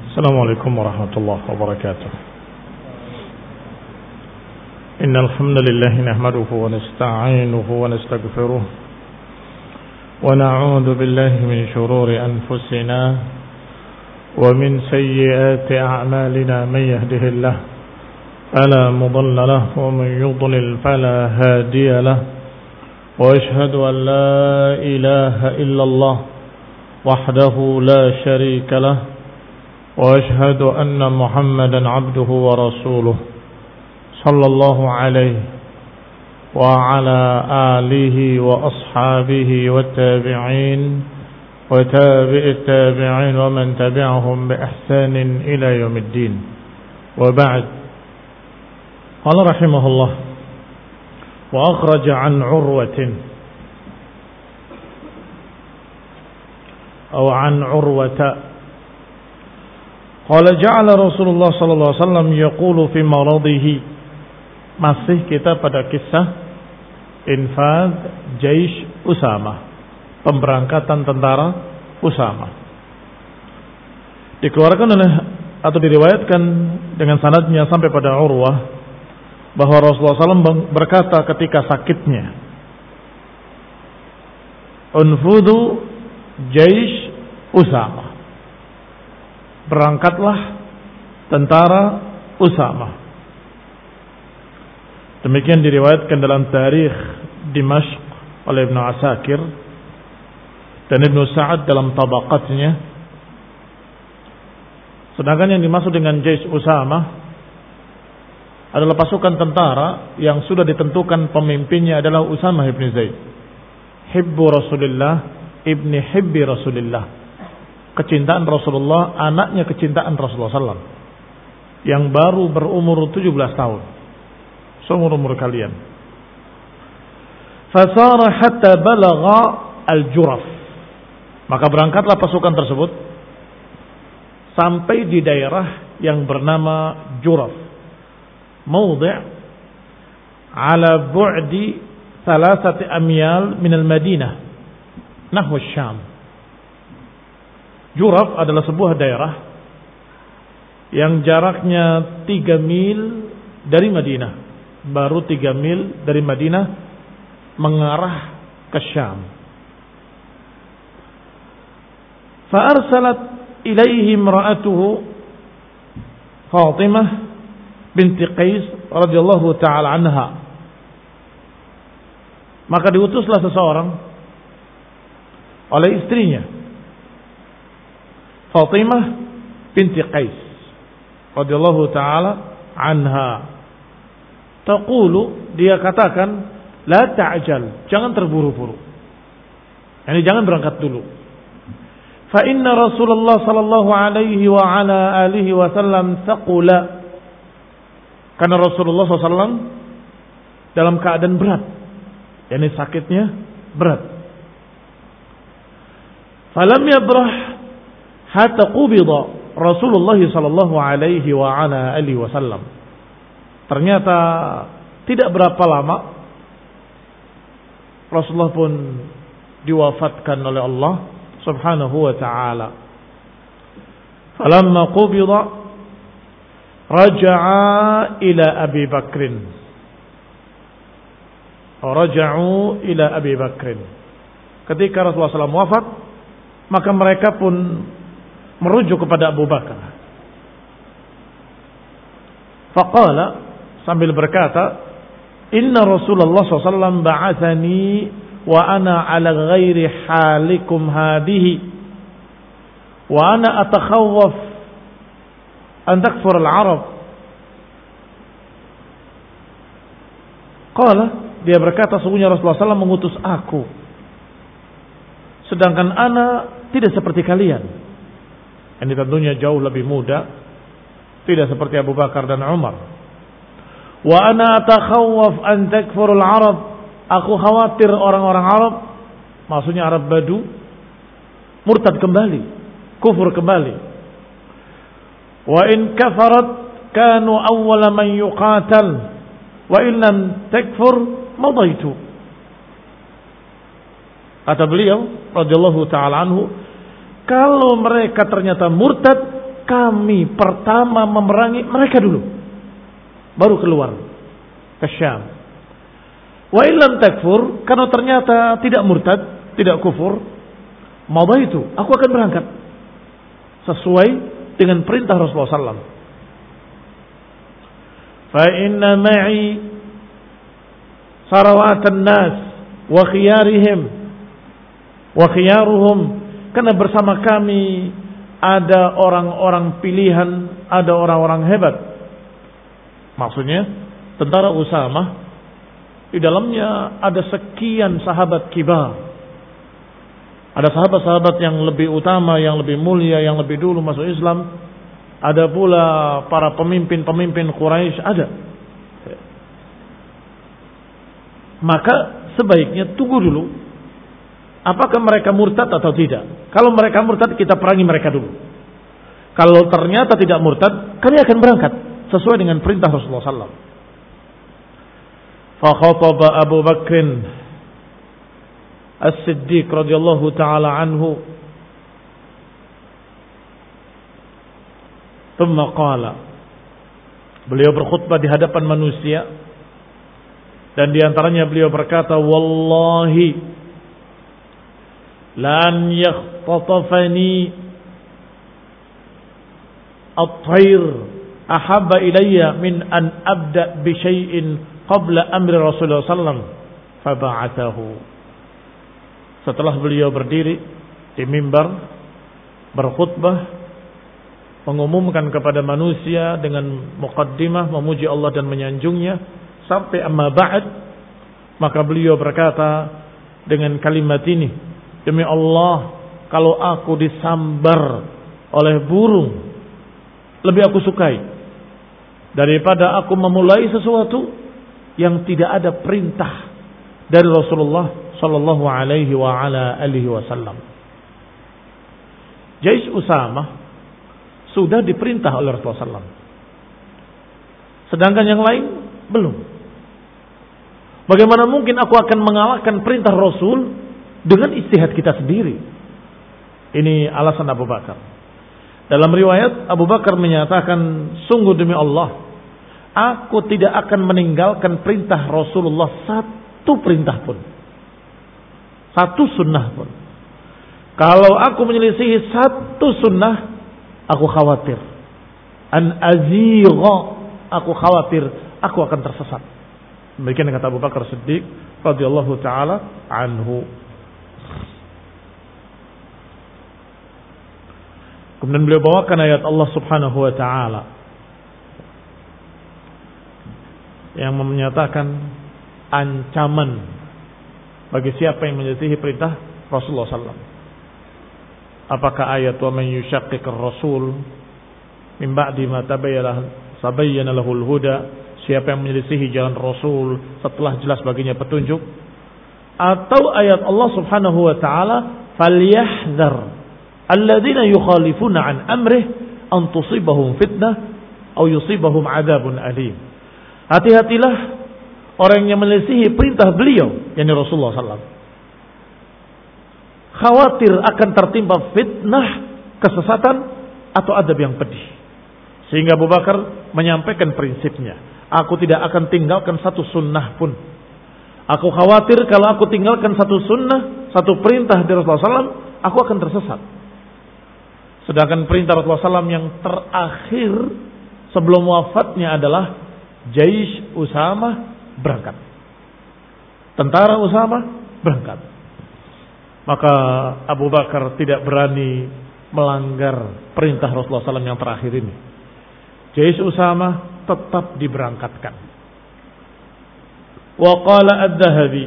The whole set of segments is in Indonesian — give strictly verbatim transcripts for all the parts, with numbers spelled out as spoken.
السلام عليكم ورحمة الله وبركاته. إن الحمد لله نحمده ونستعينه ونستغفره ونعوذ بالله من شرور أنفسنا ومن سيئات أعمالنا. من يهده الله فلا مضل له ومن يضلل فلا هادي له، وأشهد أن لا إله إلا الله وحده لا شريك له، وأشهد أن محمدا عبده ورسوله صلى الله عليه وعلى آله وأصحابه والتابعين وتابع التابعين ومن تبعهم بإحسان إلى يوم الدين. وبعد، قال رحمه الله: وأخرج عن عروة أو عن عروة قال جعل رسول الله صلى الله عليه وسلم يقول في مرضه. Masih kita pada kisah infaz Jaish Usama, pemberangkatan tentara Usama. Dikeluarkan oleh atau diriwayatkan dengan sanadnya sampai pada Urwah bahwa Rasulullah shallallahu alaihi wasallam berkata ketika sakitnya, Unfudu Jaish Usama, berangkatlah tentara Usama. Demikian diriwayatkan dalam Tarikh Dimashq oleh Ibnu Asakir dan Ibnu Sa'ad dalam tabaqatnya. Sedangkan yang dimaksud dengan Jaish Usama adalah pasukan tentara yang sudah ditentukan pemimpinnya adalah Usama ibn Zaid, hibbu Rasulullah ibni hibbi Rasulullah, kecintaan Rasulullah, anaknya kecintaan Rasulullah sallallahu alaihi wasallam, yang baru berumur tujuh belas tahun, seumur-umur kalian. Fasara hatta balagha al-Juraf, maka berangkatlah pasukan tersebut sampai di daerah yang bernama Juraf, mawdi' ala bu'di thalathati amyal min al-Madinah nahwa Syam. Juraf adalah sebuah daerah yang jaraknya tiga mil dari Madinah, baru tiga mil dari Madinah mengarah ke Syam. Fa'arsalat ilaihi imra'atuhu Fatimah binti Qais radhiyallahu ta'ala anha. Maka diutuslah seseorang oleh istrinya Fatimah binti Qais radhiyallahu ta'ala anha. Taqulu, dia katakan, la ta'jal, jangan terburu-buru. Yani jangan berangkat dulu. Fa inna Rasulullah sallallahu alaihi wa ala alihi wasallam taqula. Karena Rasulullah sallallahu alaihi wasallam dalam keadaan berat. Yani sakitnya berat. Falam yabrah hatta qubida Rasulullah sallallahu alaihi wa ala alihi wasallam. Ternyata tidak berapa lama Rasulullah pun diwafatkan oleh Allah Subhanahu wa ta'ala. Falamma qubida raja'a ila Abi Bakrin. Raja'u ila Abi Bakrin. Ketika Rasulullah shallallahu alaihi wasallam wafat, maka mereka pun merujuk kepada Abu Bakar. Faqala, sambil berkata, inna Rasulullah sallallahu alaihi wasallam ba'athani wa ana ala ghairi halikum hadihi wa ana atakhawwaf an takfur al-Arab. Qala, dia berkata, sungguhnya Rasulullah sallallahu alaihi wasallam mengutus aku, sedangkan ana tidak seperti kalian. Ini tentunya jauh lebih muda, tidak seperti Abu Bakar dan Umar. Wa ana atakhawwaf an takfurul Arab, aku khawatir orang-orang Arab, maksudnya Arab Badu, murtad kembali, kufur kembali. Wa in kafarat kanu awwala man yuqatal wa in lam takfur madaitu. Kata beliau radhiyallahu taala anhu, kalau mereka ternyata murtad, kami pertama memerangi mereka dulu, baru keluar ke Syam. Wa illam takfur, kalau ternyata tidak murtad, tidak kufur, madaitu, aku akan berangkat sesuai dengan perintah Rasulullah sallallahu alaihi wasallam. Fa inna ma'i sarawatan nas wa khiyarihim wa khiyaruhum, karena bersama kami ada orang-orang pilihan, ada orang-orang hebat. Maksudnya tentara Usamah, di dalamnya ada sekian sahabat kibar. Ada sahabat-sahabat yang lebih utama, yang lebih mulia, yang lebih dulu masuk Islam. Ada pula para pemimpin-pemimpin Quraisy, ada. Maka sebaiknya tunggu dulu, apakah mereka murtad atau tidak. Kalau mereka murtad, kita perangi mereka dulu. Kalau ternyata tidak murtad, kami akan berangkat sesuai dengan perintah Rasulullah sallallahu alaihi wasallam. Fa khataba Abu Bakr As-Siddiq radhiyallahu taala anhu, thumma qala, beliau berkhutbah di hadapan manusia, dan di antaranya beliau berkata, wallahi lan yakhtatafani at-tayr ahabba ilayya min an abda bi syai'in qabla amri Rasulullah sallallahu alaihi wasallam faba'athahu. Setelah beliau berdiri di mimbar berkhutbah, mengumumkan kepada manusia dengan muqaddimah memuji Allah dan menyanjungnya sampai amma ba'd, maka beliau berkata dengan kalimat ini, demi Allah, kalau aku disambar oleh burung, lebih aku sukai daripada aku memulai sesuatu yang tidak ada perintah dari Rasulullah sallallahu alaihi wa ala alihi wasallam. Jais Usamah sudah diperintah oleh Rasulullah sallallahu alaihi wasallam, sedangkan yang lain belum. Bagaimana mungkin aku akan mengalahkan perintah Rasul dengan ijtihad kita sendiri? Ini alasan Abu Bakar. Dalam riwayat Abu Bakar menyatakan, sungguh demi Allah, aku tidak akan meninggalkan perintah Rasulullah satu perintah pun, satu sunnah pun. Kalau aku menyelisihi satu sunnah, aku khawatir an azigha, aku khawatir aku akan tersesat. Demikian kata Abu Bakar Siddiq radhiyallahu taala anhu. Kemudian beliau bawakan ayat Allah Subhanahu wa taala yang menyatakan ancaman bagi siapa yang menyelisihi perintah Rasulullah sallallahu alaihi wasallam. Apakah ayat wa man yushaqiqir rasul min ba'di ma tabayyana lahul huda, siapa yang menyelisihi jalan Rasul setelah jelas baginya petunjuk, atau ayat Allah Subhanahu wa taala falyahdhar alladzina yukhalifuna an amrih an tusibahum fitnah aw yusibahum adzabun alim. Hati-hatilah orang yang menyelisihi perintah beliau, yakni Rasulullah sallallahu alaihi wasallam, khawatir akan tertimpa fitnah, kesesatan atau adab yang pedih. Sehingga Abu Bakar menyampaikan prinsipnya, aku tidak akan tinggalkan satu sunnah pun. Aku khawatir kalau aku tinggalkan satu sunnah, satu perintah dari Rasulullah sallallahu alaihi wasallam, aku akan tersesat. Sedangkan perintah Rasulullah sallallahu alaihi wasallam yang terakhir sebelum wafatnya adalah Jais Usamah berangkat. Tentara Usamah berangkat. Maka Abu Bakar tidak berani melanggar perintah Rasulullah sallallahu alaihi wasallam yang terakhir ini. Jais Usamah tetap diberangkatkan. Wa qala Ad-Dhahabi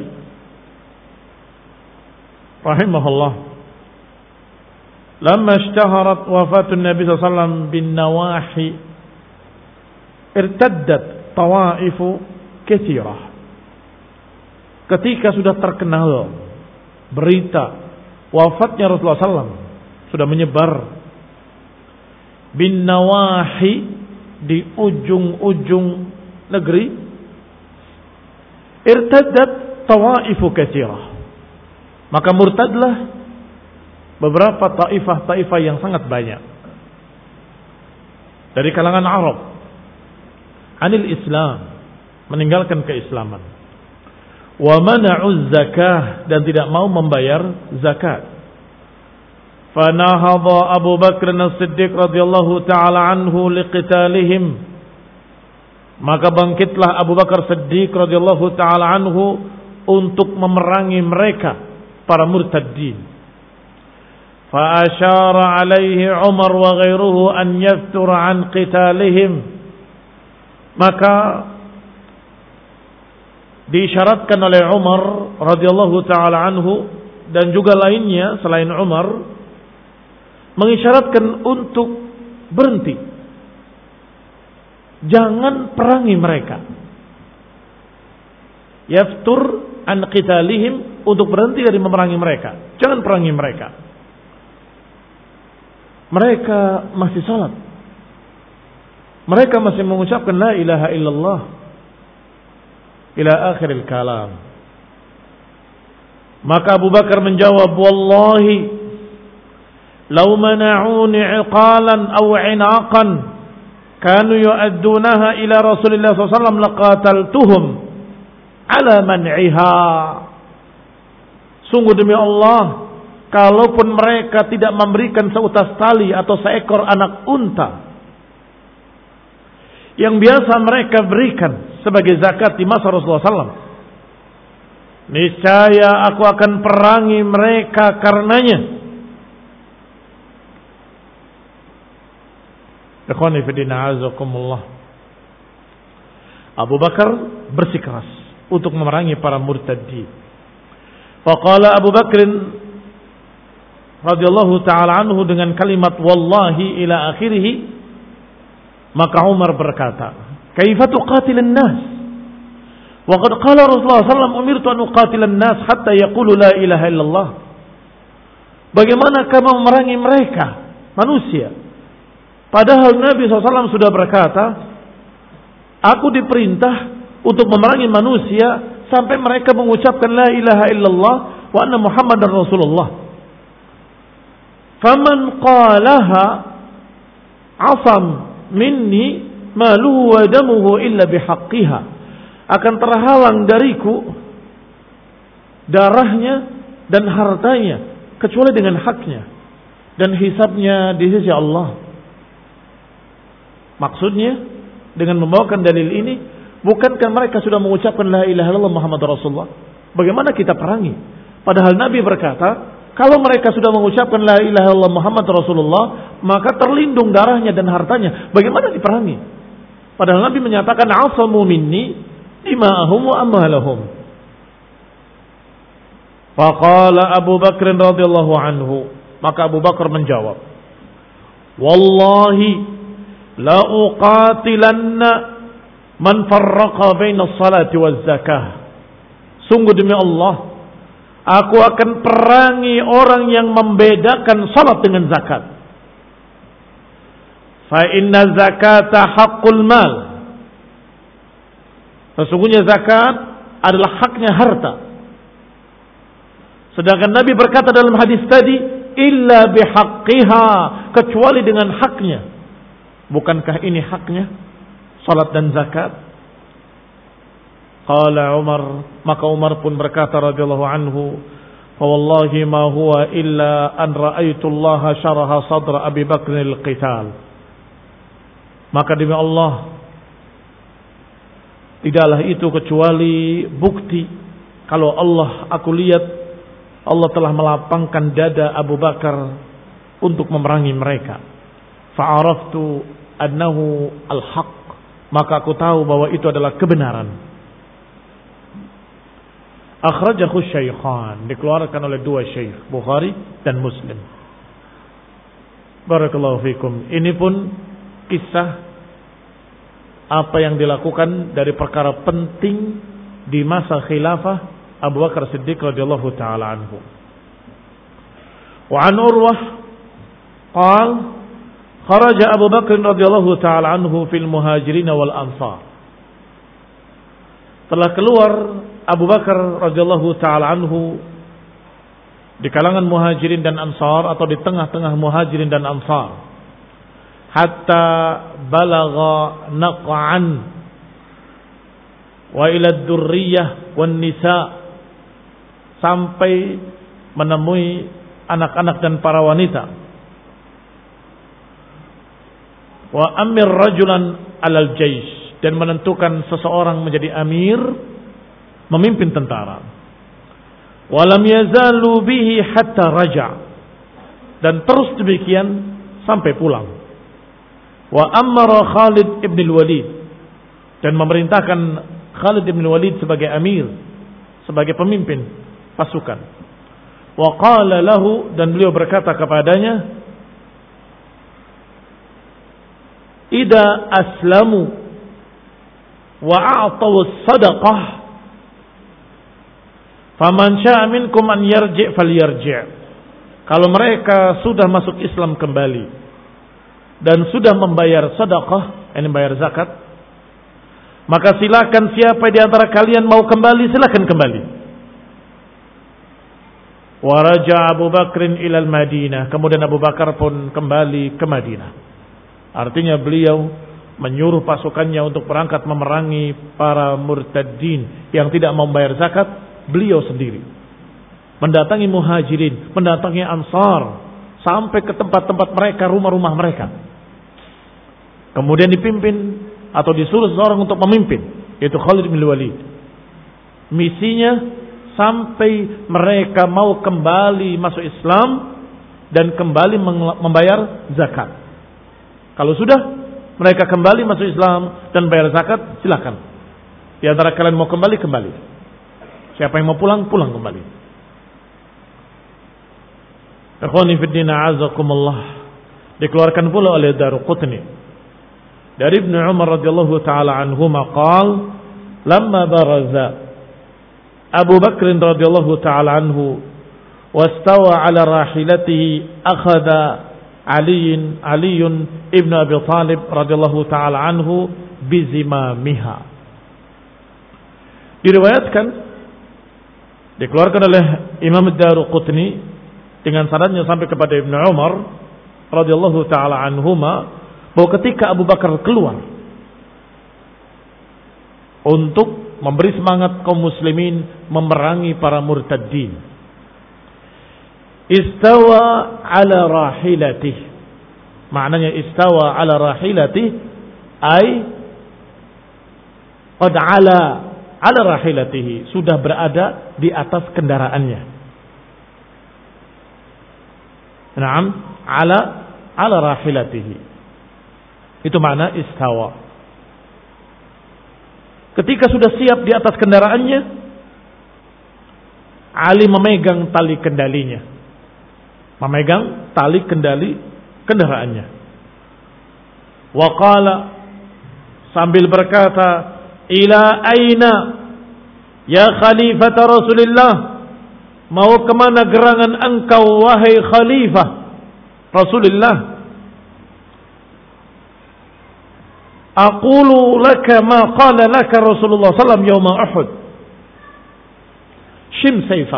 rahimahullah, lamma ishtaharat wafatun Nabi sallallahu alaihi wasallam bin nawahi irtaddat tawaifu katsirah. Ketika sudah terkenal berita wafatnya Rasulullah sallallahu alaihi wasallam, sudah menyebar bin nawahi, di ujung-ujung negeri, irtaddat tawaifu katsirah, maka murtadlah beberapa taifah-taifah yang sangat banyak. dari kalangan Arab, anil Islam, meninggalkan keislaman, wa mana'uz zakah, dan tidak mau membayar zakat. Fanahadha Abu Bakr As-Siddiq radhiyallahu taala anhu liqitalihim, maka bangkitlah Abu Bakar Siddiq radhiyallahu taala anhu untuk memerangi mereka para murtaddin. Fa asyara alaihi Umar wa ghairuhu an yaftura an qitalihim, maka diisyaratkan oleh Umar radhiyallahu taala anhu dan juga lainnya selain Umar, mengisyaratkan untuk berhenti, jangan perangi mereka. Yaftur an qitalihim, untuk berhenti dari memerangi mereka, jangan perangi mereka. Mereka masih salat, mereka masih mengucapkan la ilaha illallah ila akhiril kalam. Maka Abu Bakar menjawab, wallahi law mana'uni 'iqalan aw 'inaqan kanu yu'addunaha ila Rasulillah sallallahu alaihi wasallam laqataltuhum ala man'iha. Sungguh demi Allah, kalaupun mereka tidak memberikan seutas tali atau seekor anak unta yang biasa mereka berikan sebagai zakat di masa Rasulullah sallallahu alaihi wasallam, niscaya aku akan perangi mereka karenanya. Ikhwani fillah, azakumullah. Abu Bakar bersikeras untuk memerangi para murtaddi. Faqala Abu Bakr radhiyallahu taala anhu dengan kalimat wallahi ila akhirih, maka Umar berkata, kaifa tuqatilun nas wa qad qala Rasulullah sallallahu alaihi wasallam umirtu an uqatilan nas hatta yaqulu la ilaha illallah. Bagaimana kamu memerangi mereka manusia, padahal Nabi shallallahu alaihi wasallam sudah berkata, aku diperintah untuk memerangi manusia sampai mereka mengucapkan la ilaha illallah wa anna Muhammadar Rasulullah. Faman qalaha asam minni maluhu wa damuhu illa bihaqqiha. Akan terhalang dariku darahnya dan hartanya kecuali dengan haknya, dan hisabnya di sisi Allah. Maksudnya dengan membawakan dalil ini, bukankah mereka sudah mengucapkan la ilaha illallah Muhammad Rasulullah? Bagaimana kita perangi? Padahal Nabi berkata, kalau mereka sudah mengucapkan la ilaha illallah Muhammad Rasulullah, maka terlindung darahnya dan hartanya. Bagaimana diperangi? Padahal Nabi menyatakan asamu minni dima'ahum wa amwalahum. Faqala Abu Bakr radhiyallahu anhu, maka Abu Bakar menjawab, wallahi la uqatilanna man farraqa baina as-salati waz-zakah. Sungguh demi Allah, aku akan perangi orang yang membedakan salat dengan zakat. Fa inna zakata haqqul mal. Sesungguhnya zakat adalah haknya harta. Sedangkan Nabi berkata dalam hadis tadi, illa bihaqqiha, kecuali dengan haknya. Bukankah ini haknya salat dan zakat? Qala Umar, maka Umar pun berkata radhiyallahu anhu, fa wallahi ma huwa illa an ra'aitu Allah syaraha sadra Abi Bakr al-qital. Maka demi Allah, tidaklah itu kecuali bukti kalau Allah, aku lihat Allah telah melapangkan dada Abu Bakar untuk memerangi mereka. Fa'araftu annahu al-haq, maka aku tahu bahwa itu adalah kebenaran. Akhrajahu Syaikhan, dikeluarkan oleh dua syekh, Bukhari dan Muslim. Barakallahu fikum. Ini pun kisah apa yang dilakukan dari perkara penting di masa khilafah Abu Bakar Siddiq radhiyallahu taala anhu. Wa an Urwah qal kharaja Abu Bakr radhiyallahu taala anhu fil muhajirin wal ansar. Telah keluar Abu Bakar radhiyallahu taala anhu di kalangan muhajirin dan ansar, atau di tengah-tengah muhajirin dan ansar. hatta balagha naq'an wa ila ad-durriyah wan nisa, sampai menemui anak-anak dan para wanita. Wa amir rajulan alal jaysh, dan menentukan seseorang menjadi amir, memimpin tentara. Walam yazalu bihi hatta raja', dan terus demikian sampai pulang. Wa amara Khalid ibn al-Walid, dan memerintahkan Khalid ibn al-Walid sebagai amir, sebagai pemimpin pasukan. Wa qala lahu, dan beliau berkata kepadanya, idza aslamu wa a'taw as-sadaqah faman syaa minkum an yarji' falyarji'. Kalau mereka sudah masuk Islam kembali dan sudah membayar sedekah, ini membayar zakat, maka silakan siapa di antara kalian mau kembali, silakan kembali. Wa raja Abu Bakrin ilal Madinah, kemudian Abu Bakar pun kembali ke Madinah. Artinya beliau menyuruh pasukannya untuk berangkat memerangi para murtadin yang tidak mau membayar zakat. Beliau sendiri mendatangi muhajirin, mendatangi ansar, sampai ke tempat-tempat mereka, rumah-rumah mereka. Kemudian dipimpin atau disuruh seseorang untuk memimpin, yaitu Khalid bin Walid. Misinya sampai mereka mau kembali masuk Islam dan kembali membayar zakat. Kalau sudah mereka kembali masuk Islam dan bayar zakat, silakan. Di antara kalian mau kembali, kembali. Siapa yang mau pulang, pulang kembali. Ikhwani fi din, a'azakumullah. Dikeluarkan pula oleh Daruqutni dari Ibnu Umar radhiyallahu taala anhuma qala, lamma baraza Abu Bakr radhiyallahu taala anhu wastawa ala rahilatihi akhadha Ali Ali ibn Abi Talib radhiyallahu taala anhu bizimamiha. Diriwayatkan, dikeluarkan oleh Imam Daruqutni dengan sanadnya sampai kepada Ibnu Umar radhiyallahu taala anhuma, bahwa ketika Abu Bakar keluar untuk memberi semangat kaum muslimin memerangi para murtadin, istawa ala rahilatih, maknanya istawa ala rahilatih ay qad ala ala rahilatihi, sudah berada di atas kendaraannya. Naam, ala ala rahilatihi, itu makna istawa. Ketika sudah siap di atas kendaraannya, Ali memegang tali kendalinya, memegang tali kendali kendaraannya. Wa qala, sambil berkata, ila aina ya khalifata Rasulillah, mau kemana gerangan engkau wahai khalifah Rasulullah? Aqulu laka ma qala laka Rasulullah sallallahu alaihi wasallam yawma Uhud, shim sayfak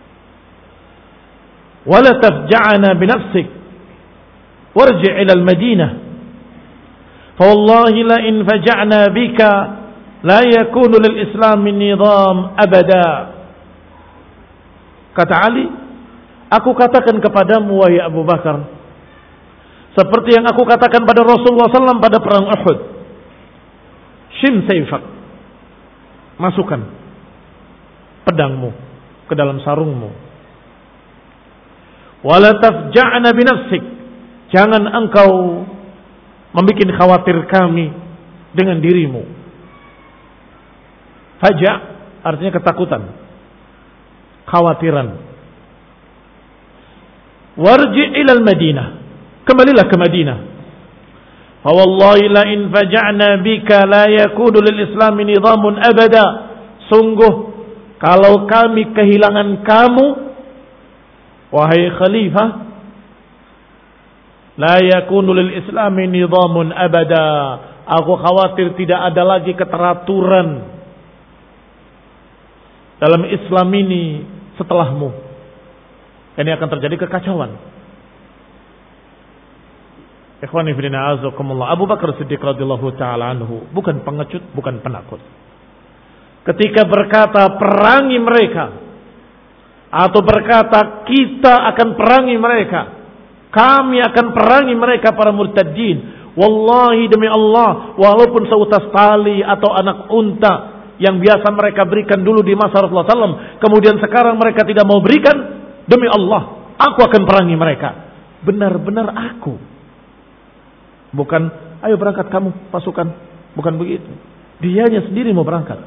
wala tafja'na binafsik warji' ila al-Madinah, fa wallahi la in faja'na bika la yakunu lil Islam min nizam abada. Kata Ali, aku katakan kepadamu wahai Abu Bakar, seperti yang aku katakan pada Rasulullah sallallahu alaihi wasallam pada perang Uhud. Shim sayfak, masukkan pedangmu ke dalam sarungmu. Wala tafja'na binafsik, jangan engkau membuat khawatir kami dengan dirimu. Faja' artinya ketakutan, khawatiran. Warji' ilal Madinah, kembalilah ke Madinah. Fa wallahi la in faja'na bika la yakunu lil Islam nizamun abada. Sungguh kalau kami kehilangan kamu wahai khalifah, la yakunu lil Islam nizamun abada, aku khawatir tidak ada lagi keteraturan dalam Islam ini setelahmu. Ini akan terjadi kekacauan. Ikhwani fillah azakumullah, Abu Bakar Siddiq radhiyallahu taala anhu bukan pengecut, bukan penakut. Ketika berkata perangi mereka atau berkata kita akan perangi mereka, kami akan perangi mereka para murtadin, wallahi demi Allah, walaupun seutas tali atau anak unta yang biasa mereka berikan dulu di masa Rasulullah sallallahu alaihi wasallam, kemudian sekarang mereka tidak mau berikan, demi Allah aku akan perangi mereka. Benar-benar aku, bukan ayo berangkat kamu pasukan, bukan begitu. Dianya sendiri mau berangkat,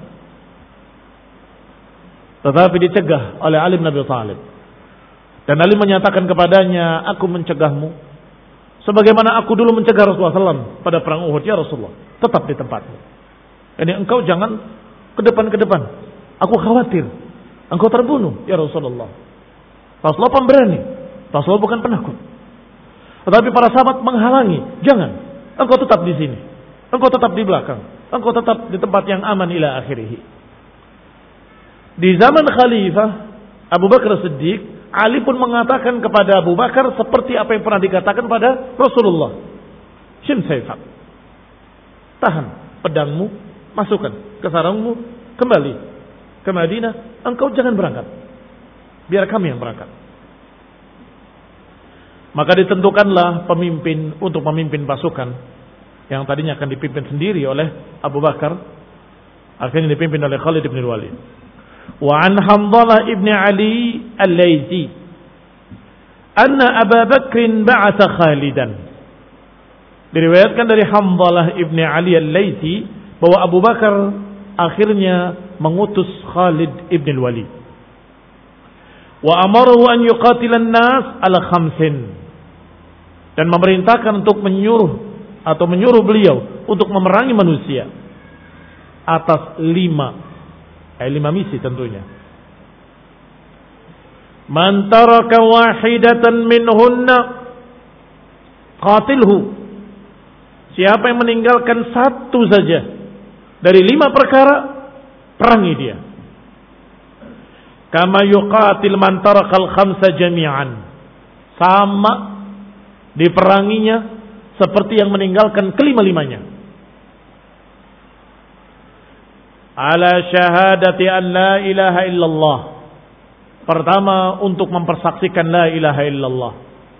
tetapi dicegah oleh Ali bin Abi Thalib. Dan Ali menyatakan kepadanya, aku mencegahmu sebagaimana aku dulu mencegah Rasulullah sallallahu alaihi wasallam pada perang Uhud. Ya Rasulullah, tetap di tempatmu. Ini engkau jangan ke depan ke depan. Aku khawatir engkau terbunuh ya Rasulullah. Rasulullah pemberani, Rasulullah bukan penakut. Tetapi para sahabat menghalangi, jangan. Engkau tetap di sini, engkau tetap di belakang, engkau tetap di tempat yang aman ila akhirih. Di zaman Khalifah Abu Bakar Siddiq, Ali pun mengatakan kepada Abu Bakar seperti apa yang pernah dikatakan pada Rasulullah. Shim sayfak, tahan pedangmu, masukkan ke sarungmu, kembali ke Madinah, engkau jangan berangkat, biar kami yang berangkat. Maka ditentukanlah pemimpin untuk memimpin pasukan yang tadinya akan dipimpin sendiri oleh Abu Bakar, akhirnya dipimpin oleh Khalid bin Walid. Wa an Hamdalah ibn Ali al-Laythi anna Abu Bakr ba'atha Khalidan. Diriwayatkan dari Hamdalah ibn Ali al-Laythi bahwa Abu Bakar akhirnya mengutus Khalid ibn Walid. Wa amarahu an yuqatila an-nas ala khamsin, dan memerintahkan untuk menyuruh atau menyuruh beliau untuk memerangi manusia atas lima, eh, lima misi tentunya. Man taraka wahidatan minhunna qatilhu, siapa yang meninggalkan satu saja dari lima perkara, perangi dia. Kama yuqatil man tarakal khamsa jami'an, sama diperanginya seperti yang meninggalkan kelima-limanya. Ala syahadati an la ilaha illallah, pertama untuk mempersaksikan la ilaha illallah,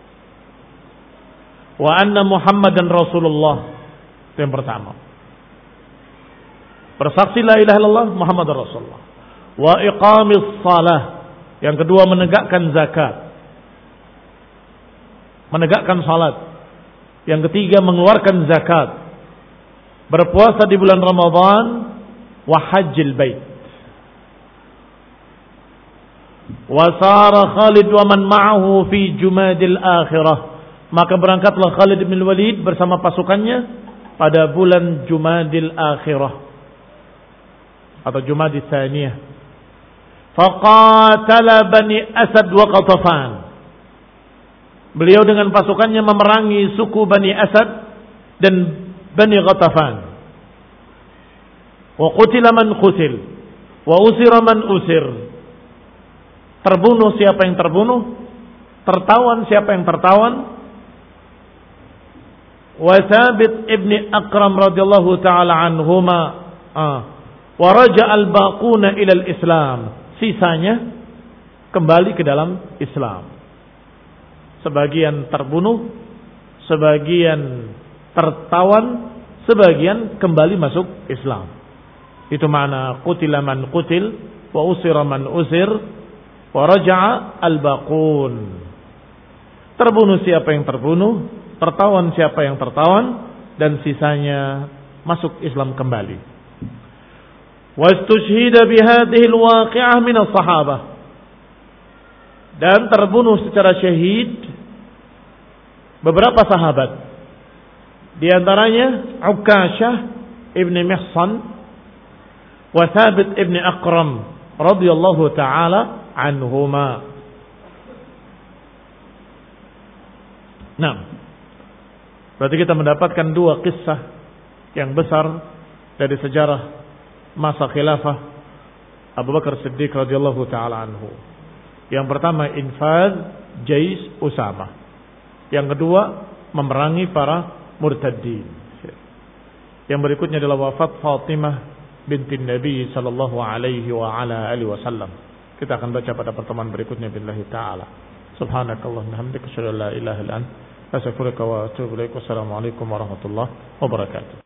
wa anna Muhammadan Rasulullah, itu yang pertama. Bersaksi la ilaha illallah Muhammadan Rasulullah. Wa iqamis salah, yang kedua menegakkan zakat, menegakkan salat. Yang ketiga mengeluarkan zakat, berpuasa di bulan Ramadan, wa hajjil bait. Wa sara Khalid wa man ma'ahu fi Jumadil akhirah, maka berangkatlah Khalid bin Walid bersama pasukannya pada bulan Jumadil akhirah atau Jumadil tsaniyah. Faqatala Bani Asad wa Qatafan, beliau dengan pasukannya memerangi suku Bani Asad dan Bani Qatafan. Wa qutila man qutil wa usira man usir, terbunuh siapa yang terbunuh, tertawan siapa yang tertawan. Wa Thabit ibni Aqram radhiyallahu taala anhuma ah. wa raja al-baquna ila al-Islam, sisanya kembali ke dalam Islam. Sebagian terbunuh, sebagian tertawan, sebagian kembali masuk Islam. Itu makna qutila man qutil wa usira man usir wa raja'a al-baqun. Terbunuh siapa yang terbunuh, tertawan siapa yang tertawan, dan sisanya masuk Islam kembali. Wastushhida bihadhihi al-waqi'ah min as-sahabah, dan terbunuh secara syahid beberapa sahabat, di antaranya Ukasyah ibn Mihsan wa Thabit ibn Aqram radhiyallahu taala anhuma. Nah, berarti kita mendapatkan dua kisah yang besar dari sejarah masa khilafah Abu Bakar Siddiq radhiyallahu taala anhu. Yang pertama infaz Jais Usama, yang kedua memerangi para murtadin. Yang berikutnya adalah wafat Fatimah binti Nabi sallallahu alaihi wa ala alihi wasallam. Kita akan baca pada pertemuan berikutnya billahi taala. Subhanakallahumma hamdika asyhadu an la ilaha illa anta astaghfiruka wa atubu ilaik. Wassalamu alaikum warahmatullahi wabarakatuh.